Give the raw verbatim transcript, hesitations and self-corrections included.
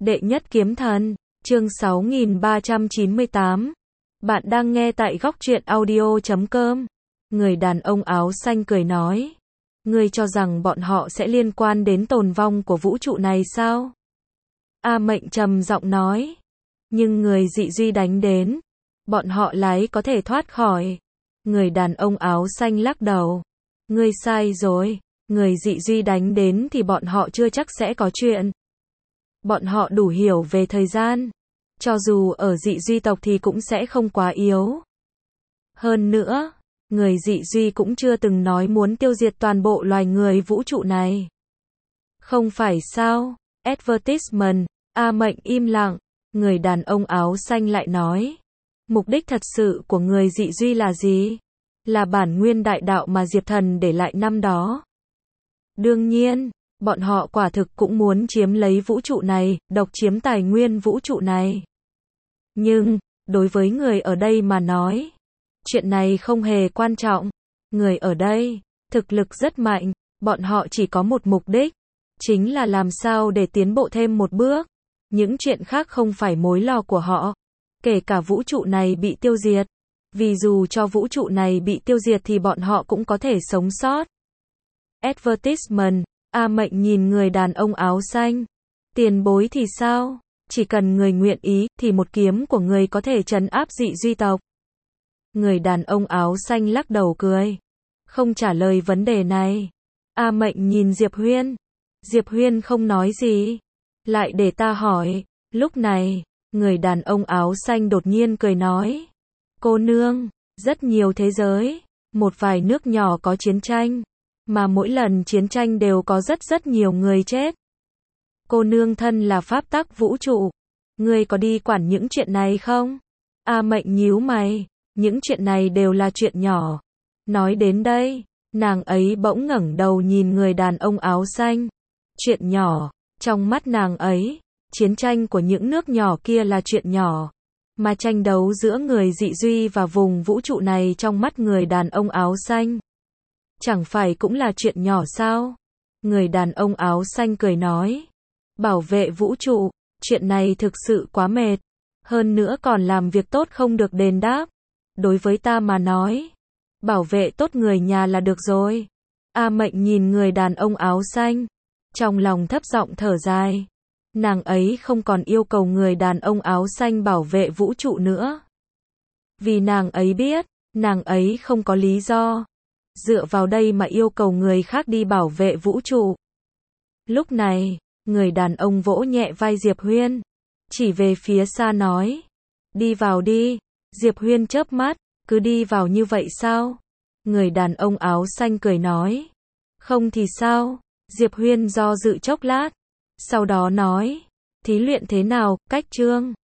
Đệ nhất kiếm thần, chương sáu nghìn ba trăm chín mươi tám. Bạn đang nghe tại góc truyện audio chấm com. Người đàn ông áo xanh cười nói. Ngươi cho rằng bọn họ sẽ liên quan đến tồn vong của vũ trụ này sao? A Mệnh trầm giọng nói. Nhưng người dị duy đánh đến, bọn họ lấy có thể thoát khỏi. Người đàn ông áo xanh lắc đầu. Ngươi sai rồi, người dị duy đánh đến thì bọn họ chưa chắc sẽ có chuyện. Bọn họ đủ hiểu về thời gian. Cho dù ở dị duy tộc thì cũng sẽ không quá yếu. Hơn nữa, người dị duy cũng chưa từng nói muốn tiêu diệt toàn bộ loài người vũ trụ này. Không phải sao? Advertisement. A Mệnh im lặng. Người đàn ông áo xanh lại nói. Mục đích thật sự của người dị duy là gì? Là bản nguyên đại đạo mà Diệp Thần để lại năm đó. Đương nhiên, bọn họ quả thực cũng muốn chiếm lấy vũ trụ này, độc chiếm tài nguyên vũ trụ này. Nhưng, đối với người ở đây mà nói, chuyện này không hề quan trọng. Người ở đây, thực lực rất mạnh, bọn họ chỉ có một mục đích, chính là làm sao để tiến bộ thêm một bước. Những chuyện khác không phải mối lo của họ, kể cả vũ trụ này bị tiêu diệt. Vì dù cho vũ trụ này bị tiêu diệt thì bọn họ cũng có thể sống sót. Advertisement. A Mệnh nhìn người đàn ông áo xanh. Tiền bối thì sao? Chỉ cần người nguyện ý, thì một kiếm của người có thể trấn áp dị duy tộc. Người đàn ông áo xanh lắc đầu cười. Không trả lời vấn đề này. A Mệnh nhìn Diệp Huyên. Diệp Huyên không nói gì. Lại để ta hỏi. Lúc này, người đàn ông áo xanh đột nhiên cười nói. Cô nương, rất nhiều thế giới, một vài nước nhỏ có chiến tranh, mà mỗi lần chiến tranh đều có rất rất nhiều người chết. Cô nương thân là pháp tắc vũ trụ, ngươi có đi quản những chuyện này không? A Mệnh nhíu mày, những chuyện này đều là chuyện nhỏ. Nói đến đây, nàng ấy bỗng ngẩng đầu nhìn người đàn ông áo xanh. Chuyện nhỏ, trong mắt nàng ấy, chiến tranh của những nước nhỏ kia là chuyện nhỏ. Mà tranh đấu giữa người dị duy và vùng vũ trụ này trong mắt người đàn ông áo xanh, chẳng phải cũng là chuyện nhỏ sao? Người đàn ông áo xanh cười nói. Bảo vệ vũ trụ, chuyện này thực sự quá mệt. Hơn nữa còn làm việc tốt không được đền đáp. Đối với ta mà nói, bảo vệ tốt người nhà là được rồi. A Mệnh nhìn người đàn ông áo xanh, trong lòng thấp giọng thở dài. Nàng ấy không còn yêu cầu người đàn ông áo xanh bảo vệ vũ trụ nữa. Vì nàng ấy biết, nàng ấy không có lý do dựa vào đây mà yêu cầu người khác đi bảo vệ vũ trụ. Lúc này, người đàn ông vỗ nhẹ vai Diệp Huyên, chỉ về phía xa nói. Đi vào đi. Diệp Huyên chớp mắt, cứ đi vào như vậy sao? Người đàn ông áo xanh cười nói. Không thì sao? Diệp Huyên do dự chốc lát, sau đó nói. Thí luyện thế nào, cách chương?